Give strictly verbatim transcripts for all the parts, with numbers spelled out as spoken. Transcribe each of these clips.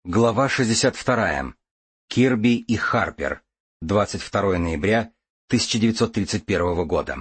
Глава шестьдесят вторая. Кирби и Харпер. двадцать второе ноября тысяча девятьсот тридцать первого года.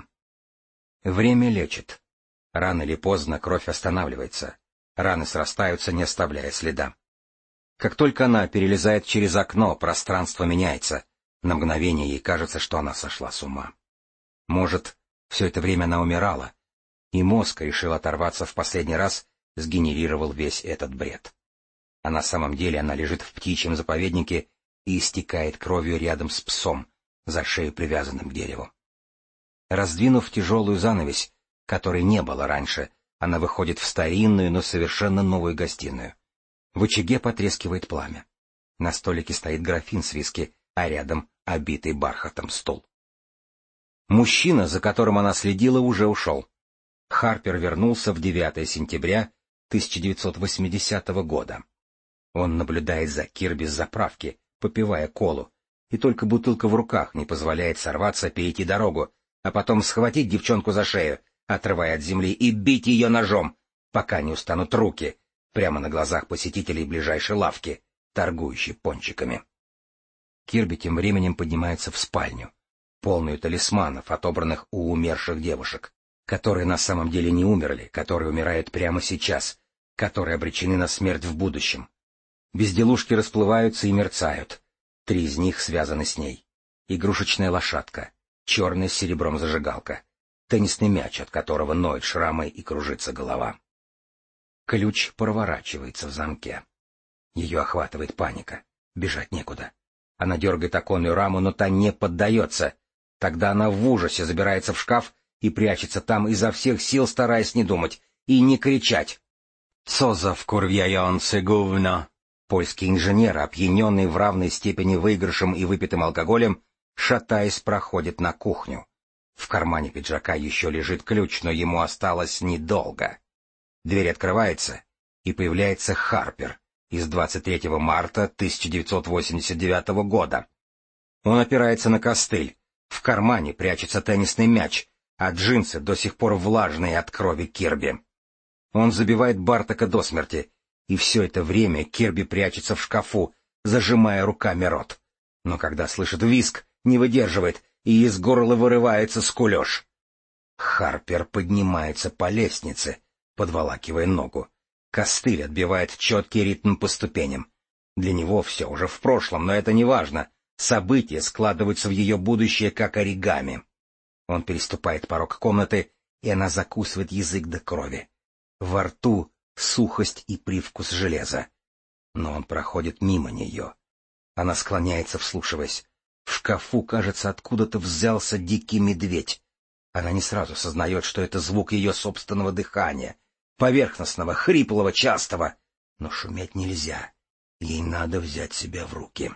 Время лечит. Рано или поздно кровь останавливается. Раны срастаются, не оставляя следа. Как только она перелезает через окно, пространство меняется. На мгновение ей кажется, что она сошла с ума. Может, все это время она умирала, и мозг решил оторваться в последний раз, сгенерировал весь этот бред. А на самом деле она лежит в птичьем заповеднике и истекает кровью рядом с псом, за шею привязанным к дереву. Раздвинув тяжелую занавесь, которой не было раньше, она выходит в старинную, но совершенно новую гостиную. В очаге потрескивает пламя. На столике стоит графин с виски, а рядом обитый бархатом стул. Мужчина, за которым она следила, уже ушел. Харпер вернулся в девятое сентября тысяча девятьсот восьмидесятого года. Он наблюдает за Кирби с заправки, попивая колу, и только бутылка в руках не позволяет сорваться, перейти дорогу, а потом схватить девчонку за шею, отрывая от земли, и бить ее ножом, пока не устанут руки, прямо на глазах посетителей ближайшей лавки, торгующей пончиками. Кирби тем временем поднимается в спальню, полную талисманов, отобранных у умерших девушек, которые на самом деле не умерли, которые умирают прямо сейчас, которые обречены на смерть в будущем. Безделушки расплываются и мерцают. Три из них связаны с ней. Игрушечная лошадка, черная с серебром зажигалка, теннисный мяч, от которого ноют шрамы и кружится голова. Ключ проворачивается в замке. Ее охватывает паника. Бежать некуда. Она дергает оконную раму, но та не поддается. Тогда она в ужасе забирается в шкаф и прячется там, изо всех сил стараясь не думать и не кричать. «Co za wkurwiający gówno!» Польский инженер, опьяненный в равной степени выигрышем и выпитым алкоголем, шатаясь, проходит на кухню. В кармане пиджака еще лежит ключ, но ему осталось недолго. Дверь открывается, и появляется Харпер из двадцать третьего марта тысяча девятьсот восемьдесят девятого года. Он опирается на костыль, в кармане прячется теннисный мяч, а джинсы до сих пор влажные от крови Кирби. Он забивает Бартака до смерти, и все это время Кирби прячется в шкафу, зажимая руками рот. Но когда слышит визг, не выдерживает, и из горла вырывается скулеж. Харпер поднимается по лестнице, подволакивая ногу. Костыль отбивает четкий ритм по ступеням. Для него все уже в прошлом, но это не важно. События складываются в ее будущее, как оригами. Он переступает порог комнаты, и она закусывает язык до крови. Во рту сухость и привкус железа. Но он проходит мимо нее. Она склоняется, вслушиваясь. В шкафу, кажется, откуда-то взялся дикий медведь. Она не сразу сознает, что это звук ее собственного дыхания, поверхностного, хриплого, частого. Но шуметь нельзя. Ей надо взять себя в руки.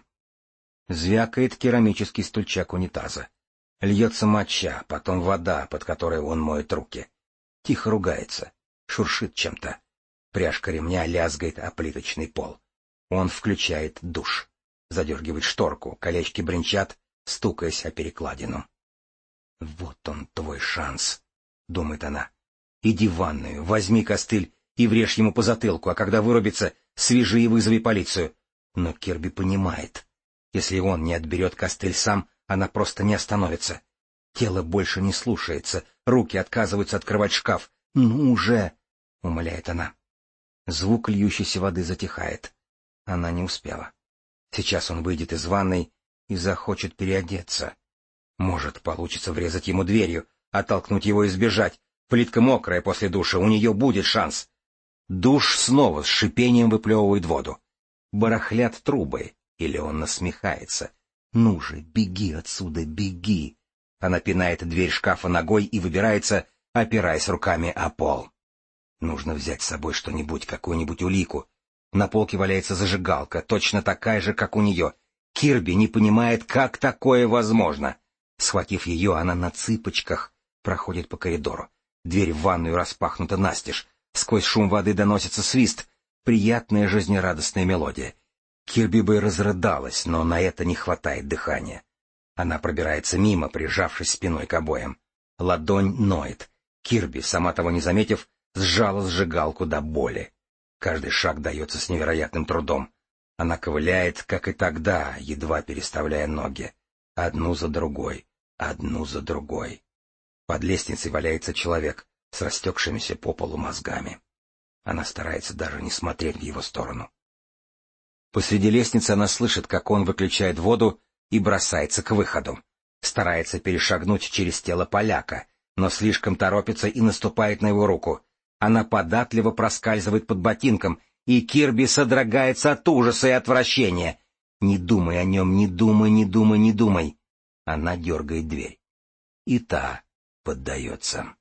Звякает керамический стульчак унитаза. Льется моча, потом вода, под которой он моет руки. Тихо ругается, шуршит чем-то. Пряжка ремня лязгает о плиточный пол. Он включает душ. Задергивает шторку, колечки бренчат, стукаясь о перекладину. «Вот он, твой шанс», — думает она. «Иди в ванную, возьми костыль и врежь ему по затылку, а когда вырубится, свяжи и вызови полицию». Но Кирби понимает. Если он не отберет костыль сам, она просто не остановится. Тело больше не слушается, руки отказываются открывать шкаф. «Ну уже!» — умоляет она. Звук льющейся воды затихает. Она не успела. Сейчас он выйдет из ванной и захочет переодеться. Может, получится врезать ему дверью, оттолкнуть его и сбежать. Плитка мокрая после душа, у нее будет шанс. Душ снова с шипением выплевывает воду. Барахлят трубы, или он насмехается. «Ну же, беги отсюда, беги!» Она пинает дверь шкафа ногой и выбирается, опираясь руками о пол. Нужно взять с собой что-нибудь, какую-нибудь улику. На полке валяется зажигалка, точно такая же, как у нее. Кирби не понимает, как такое возможно. Схватив ее, она на цыпочках проходит по коридору. Дверь в ванную распахнута настежь. Сквозь шум воды доносится свист. Приятная жизнерадостная мелодия. Кирби бы разрыдалась, но на это не хватает дыхания. Она пробирается мимо, прижавшись спиной к обоям. Ладонь ноет. Кирби, сама того не заметив, сжала сжигалку до боли. Каждый шаг дается с невероятным трудом. Она ковыляет, как и тогда, едва переставляя ноги. Одну за другой, одну за другой. Под лестницей валяется человек с растекшимися по полу мозгами. Она старается даже не смотреть в его сторону. Посреди лестницы она слышит, как он выключает воду и бросается к выходу. Старается перешагнуть через тело поляка, но слишком торопится и наступает на его руку. Она податливо проскальзывает под ботинком, и Кирби содрогается от ужаса и отвращения. «Не думай о нем, не думай, не думай, не думай!» Она дергает дверь. И та поддается.